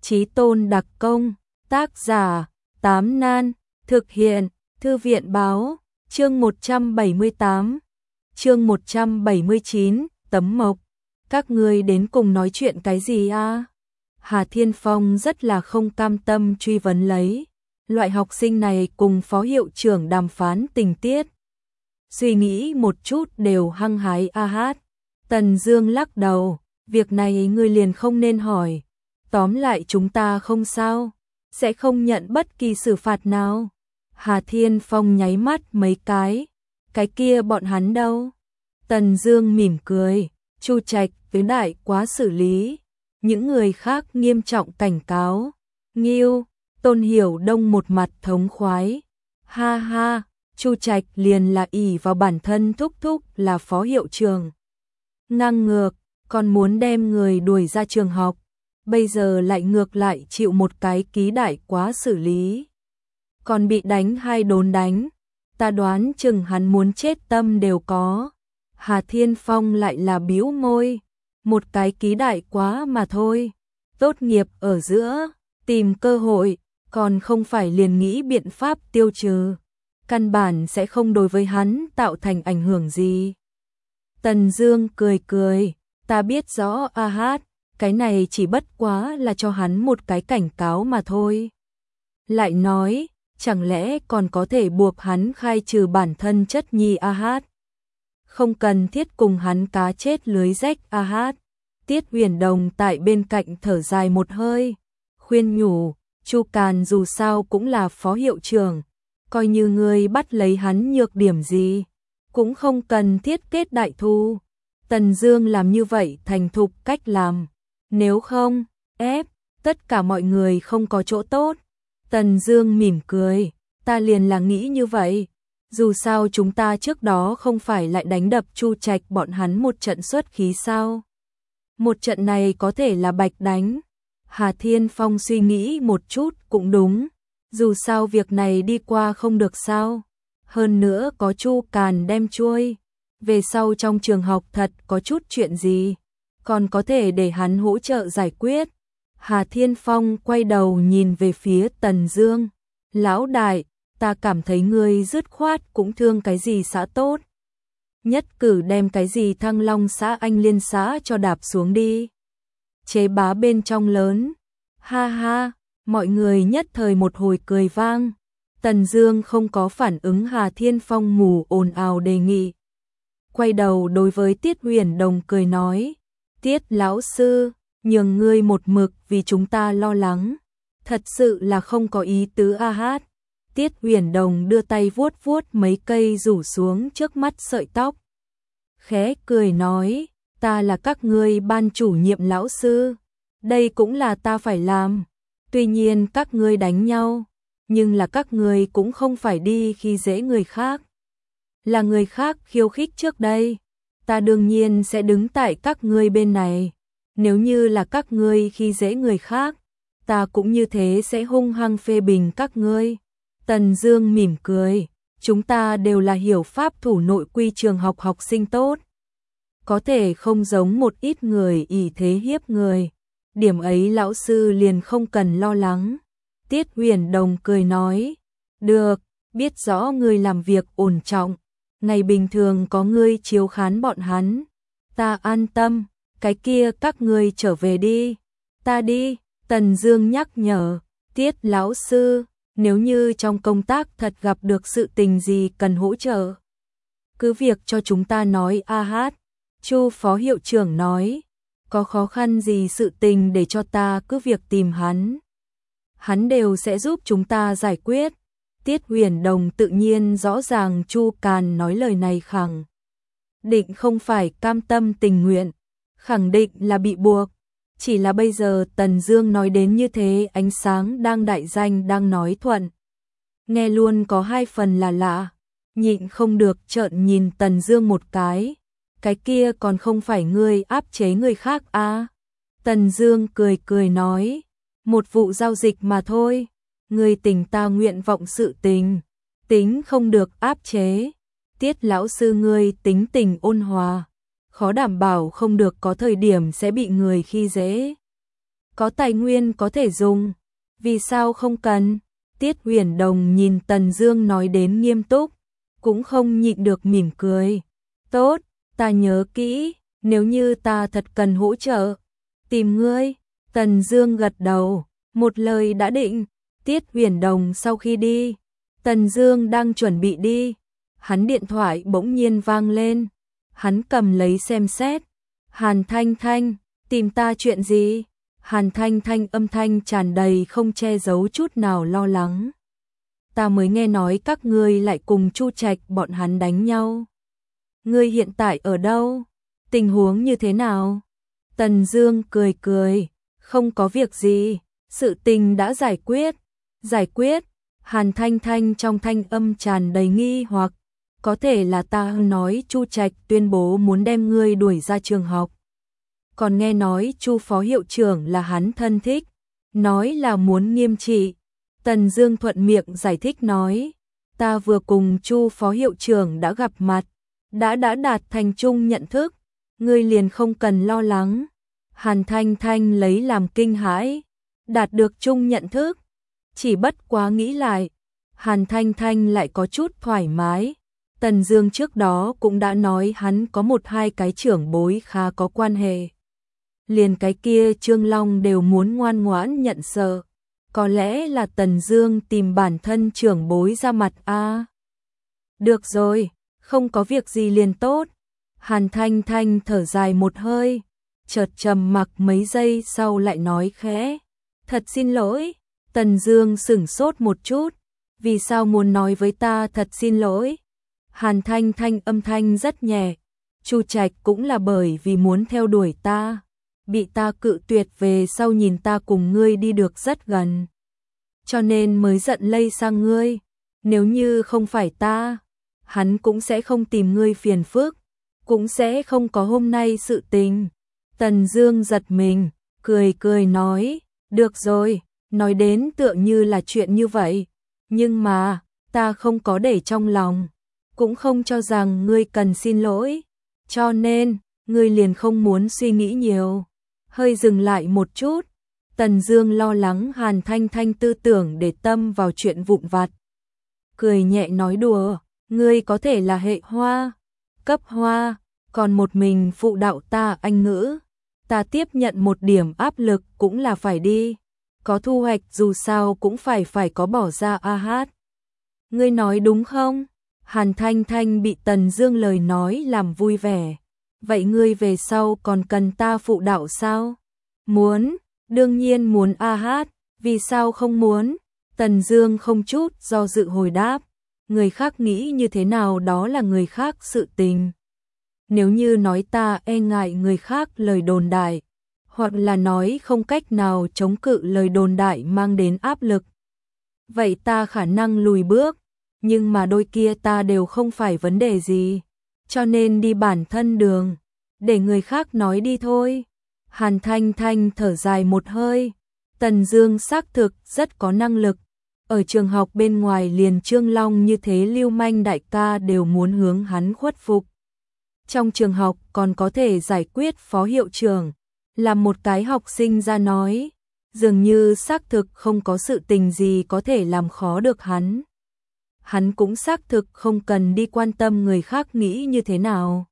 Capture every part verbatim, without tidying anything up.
Chí tôn đặc công, tác giả, Tám Nan, thực hiện, Thư viện báo, chương một trăm bảy mươi tám, chương một trăm bảy mươi chín, Tấm Mộc. Các ngươi đến cùng nói chuyện cái gì a? Hà Thiên Phong rất là không cam tâm truy vấn lấy. Loại học sinh này cùng phó hiệu trưởng đàm phán tình tiết. Suy nghĩ một chút đều hăng hái a hát. Tần Dương lắc đầu, việc này ngươi liền không nên hỏi. Tóm lại chúng ta không sao, sẽ không nhận bất kỳ xử phạt nào. Hà Thiên Phong nháy mắt mấy cái, cái kia bọn hắn đâu? Tần Dương mỉm cười, Chu Trạch, Tứ Đại quá xử lý, những người khác nghiêm trọng cảnh cáo. Nghiêu, Tôn Hiểu Đông một mặt thống khoái. Ha ha, Chu Trạch liền là ỷ vào bản thân thúc thúc là phó hiệu trưởng. Ngang ngược, còn muốn đem người đuổi ra trường học, bây giờ lại ngược lại chịu một cái ký đại quá xử lý. Còn bị đánh hai đốn đánh, ta đoán chừng hắn muốn chết tâm đều có. Hà Thiên Phong lại là bĩu môi, một cái ký đại quá mà thôi. Tốt nghiệp ở giữa, tìm cơ hội, còn không phải liền nghĩ biện pháp tiêu trừ. Căn bản sẽ không đối với hắn tạo thành ảnh hưởng gì. Tần Dương cười cười, ta biết rõ a hát, cái này chỉ bất quá là cho hắn một cái cảnh cáo mà thôi. Lại nói, chẳng lẽ còn có thể buộc hắn khai trừ bản thân chất nhi a hát? Không cần thiết cùng hắn cá chết lưới rách a hát. Tiết Huyền Đồng tại bên cạnh thở dài một hơi, khuyên nhủ, Chu Càn dù sao cũng là phó hiệu trưởng, coi như ngươi bắt lấy hắn nhược điểm gì, cũng không cần thiết kết đại thù. Tần Dương làm như vậy thành thục cách làm, nếu không, ép, tất cả mọi người không có chỗ tốt. Tần Dương mỉm cười, ta liền là nghĩ như vậy, dù sao chúng ta trước đó không phải lại đánh đập Chu Trạch bọn hắn một trận xuất khí sao? Một trận này có thể là bạch đánh. Hà Thiên Phong suy nghĩ một chút cũng đúng, dù sao việc này đi qua không được sao. Hơn nữa có Chu Càn đem chuôi, về sau trong trường học thật có chút chuyện gì, còn có thể để hắn hỗ trợ giải quyết. Hà Thiên Phong quay đầu nhìn về phía Tần Dương, lão đại, ta cảm thấy ngươi dứt khoát cũng thương cái gì xã tốt. Nhất cử đem cái gì Thăng Long xã Anh Liên xã cho đạp xuống đi. Chế bá bên trong lớn, ha ha, mọi người nhất thời một hồi cười vang. Tần Dương không có phản ứng Hà Thiên Phong mù ồn ào đề nghị. Quay đầu đối với Tiết Huyền Đồng cười nói, Tiết lão sư, nhường ngươi một mực vì chúng ta lo lắng, thật sự là không có ý tứ a hát. Tiết Huyền Đồng đưa tay vuốt vuốt mấy cây rủ xuống trước mắt sợi tóc, khẽ cười nói, ta là các ngươi ban chủ nhiệm lão sư, đây cũng là ta phải làm. Tuy nhiên các ngươi đánh nhau, nhưng là các ngươi cũng không phải đi khi dễ người khác. Là người khác khiêu khích trước đây, ta đương nhiên sẽ đứng tại các ngươi bên này. Nếu như là các ngươi khi dễ người khác, ta cũng như thế sẽ hung hăng phê bình các ngươi. Tần Dương mỉm cười, chúng ta đều là hiểu pháp thủ nội quy trường học học sinh tốt, có thể không giống một ít người ỷ thế hiếp người. Điểm ấy lão sư liền không cần lo lắng. Tiết Huyền Đồng cười nói, được, biết rõ ngươi làm việc ổn trọng, ngày bình thường có ngươi chiếu khán bọn hắn, ta an tâm, cái kia các ngươi trở về đi. Ta đi. Tần Dương nhắc nhở, Tiết lão sư, nếu như trong công tác thật gặp được sự tình gì cần hỗ trợ, cứ việc cho chúng ta nói a hát. Chu phó hiệu trưởng nói, có khó khăn gì sự tình để cho ta cứ việc tìm hắn, hắn đều sẽ giúp chúng ta giải quyết. Tiết Huyền Đồng tự nhiên rõ ràng Chu Càn nói lời này khẳng định không phải cam tâm tình nguyện, khẳng định là bị buộc. Chỉ là bây giờ Tần Dương nói đến như thế, ánh sáng đang đại danh đang nói thuận, nghe luôn có hai phần là lạ, nhịn không được trợn nhìn Tần Dương một cái. Cái kia còn không phải ngươi áp chế người khác à? Tần Dương cười cười nói, một vụ giao dịch mà thôi, ngươi tình ta nguyện vọng sự tình, tính không được áp chế. Tiết lão sư ngươi tính tình ôn hòa, khó đảm bảo không được có thời điểm sẽ bị người khi dễ. có tài nguyên có thể dùng, vì sao không cần? Tiết Huyền Đồng nhìn Tần Dương nói đến nghiêm túc, cũng không nhịn được mỉm cười. Tốt, ta nhớ kỹ, nếu như ta thật cần hỗ trợ, tìm ngươi. Tần Dương gật đầu, một lời đã định. Tiết Huyền Đồng sau khi đi, Tần Dương đang chuẩn bị đi, hắn điện thoại bỗng nhiên vang lên, hắn cầm lấy xem xét. Hàn Thanh Thanh, tìm ta chuyện gì? Hàn Thanh Thanh âm thanh tràn đầy không che giấu chút nào lo lắng. Ta mới nghe nói các ngươi lại cùng Chu Trạch bọn hắn đánh nhau. Ngươi hiện tại ở đâu? Tình huống như thế nào? Tần Dương cười cười, không có việc gì, sự tình đã giải quyết. Giải quyết? Hàn Thanh Thanh trong thanh âm tràn đầy nghi hoặc, có thể là ta nói Chu Trạch tuyên bố muốn đem ngươi đuổi ra trường học. Còn nghe nói Chu phó hiệu trưởng là hắn thân thích, nói là muốn nghiêm trị. Tần Dương thuận miệng giải thích nói, ta vừa cùng Chu phó hiệu trưởng đã gặp mặt, đã đã đạt thành chung nhận thức, ngươi liền không cần lo lắng. Hàn Thanh Thanh lấy làm kinh hãi, đạt được chung nhận thức, chỉ bất quá nghĩ lại, Hàn Thanh Thanh lại có chút thoải mái. Tần Dương trước đó cũng đã nói hắn có một hai cái trưởng bối khá có quan hệ. Liền cái kia Trương Long đều muốn ngoan ngoãn nhận sợ. Có lẽ là Tần Dương tìm bản thân trưởng bối ra mặt a. À, được rồi, không có việc gì liền tốt. Hàn Thanh Thanh thở dài một hơi, chợt trầm mặc mấy giây sau lại nói khẽ, thật xin lỗi. Tần Dương sững sốt một chút, vì sao muốn nói với ta thật xin lỗi? Hàn Thanh Thanh âm thanh rất nhẹ, Chu Trạch cũng là bởi vì muốn theo đuổi ta, bị ta cự tuyệt về sau nhìn ta cùng ngươi đi được rất gần, cho nên mới giận lây sang ngươi, nếu như không phải ta, hắn cũng sẽ không tìm ngươi phiền phức, cũng sẽ không có hôm nay sự tình. Tần Dương giật mình, cười cười nói, được rồi, nói đến tựa như là chuyện như vậy, nhưng mà, ta không có để trong lòng, cũng không cho rằng ngươi cần xin lỗi, cho nên, ngươi liền không muốn suy nghĩ nhiều. Hơi dừng lại một chút, Tần Dương lo lắng Hàn Thanh Thanh tư tưởng để tâm vào chuyện vụn vặt. Cười nhẹ nói đùa, ngươi có thể là hệ hoa, cấp hoa, còn một mình phụ đạo ta Anh ngữ, ta tiếp nhận một điểm áp lực cũng là phải đi, có thu hoạch dù sao cũng phải phải có bỏ ra a hát. Ngươi nói đúng không? Hàn Thanh Thanh bị Tần Dương lời nói làm vui vẻ. Vậy ngươi về sau còn cần ta phụ đạo sao? Muốn, đương nhiên muốn a hát, vì sao không muốn? Tần Dương không chút do dự hồi đáp, người khác nghĩ như thế nào đó là người khác sự tình. Nếu như nói ta e ngại người khác lời đồn đại, hoặc là nói không cách nào chống cự lời đồn đại mang đến áp lực, vậy ta khả năng lùi bước, nhưng mà đôi kia ta đều không phải vấn đề gì, cho nên đi bản thân đường, để người khác nói đi thôi. Hàn Thanh Thanh thở dài một hơi, Tần Dương xác thực rất có năng lực, ở trường học bên ngoài liền Trương Long như thế lưu manh đại ca đều muốn hướng hắn khuất phục. Trong trường học còn có thể giải quyết phó hiệu trưởng, làm một cái học sinh ra nói, dường như xác thực không có sự tình gì có thể làm khó được hắn. Hắn cũng xác thực không cần đi quan tâm người khác nghĩ như thế nào.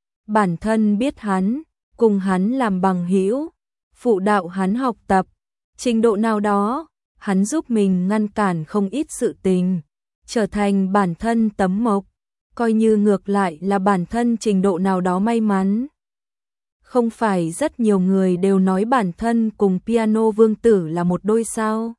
Bản thân biết hắn, cùng hắn làm bằng hữu, phụ đạo hắn học tập, trình độ nào đó, hắn giúp mình ngăn cản không ít sự tình, trở thành bản thân tấm mộc, coi như ngược lại là bản thân trình độ nào đó may mắn. Không phải rất nhiều người đều nói bản thân cùng piano vương tử là một đôi sao?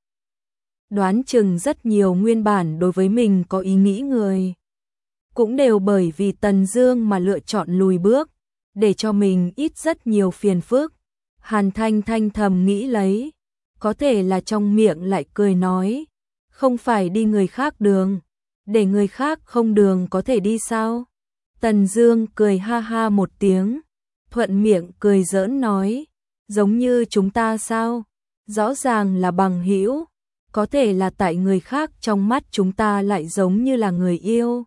Đoán chừng rất nhiều nguyên bản đối với mình có ý nghĩ người, cũng đều bởi vì Tần Dương mà lựa chọn lùi bước, để cho mình ít rất nhiều phiền phức. Hàn Thanh Thanh thầm nghĩ lấy, có thể là trong miệng lại cười nói, không phải đi người khác đường, để người khác không đường có thể đi sao? Tần Dương cười ha ha một tiếng, thuận miệng cười giỡn nói, giống như chúng ta sao? Rõ ràng là bằng hữu, có thể là tại người khác trong mắt chúng ta lại giống như là người yêu.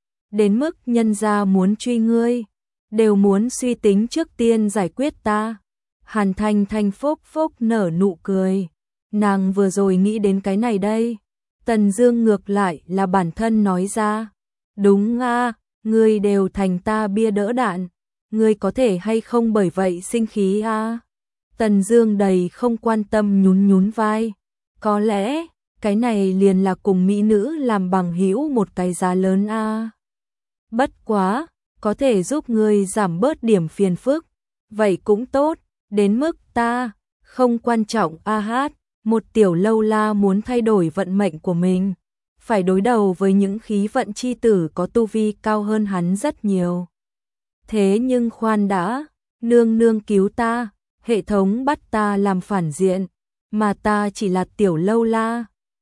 Đến mức nhân gia muốn truy ngươi, đều muốn suy tính trước tiên giải quyết ta. Hàn Thanh Thanh phốc phốc nở nụ cười. Nàng vừa rồi nghĩ đến cái này đây. Tần Dương ngược lại là bản thân nói ra. Đúng a, ngươi đều thành ta bia đỡ đạn. Ngươi có thể hay không bởi vậy sinh khí a? Tần Dương đầy không quan tâm nhún nhún vai. Có lẽ, cái này liền là cùng mỹ nữ làm bằng hữu một cái giá lớn a. Bất quá, có thể giúp ngươi giảm bớt điểm phiền phức. Vậy cũng tốt, đến mức ta không quan trọng a hát, một tiểu lâu la muốn thay đổi vận mệnh của mình, phải đối đầu với những khí vận chi tử có tu vi cao hơn hắn rất nhiều. Thế nhưng khoan đã, nương nương cứu ta, hệ thống bắt ta làm phản diện, mà ta chỉ là tiểu lâu la,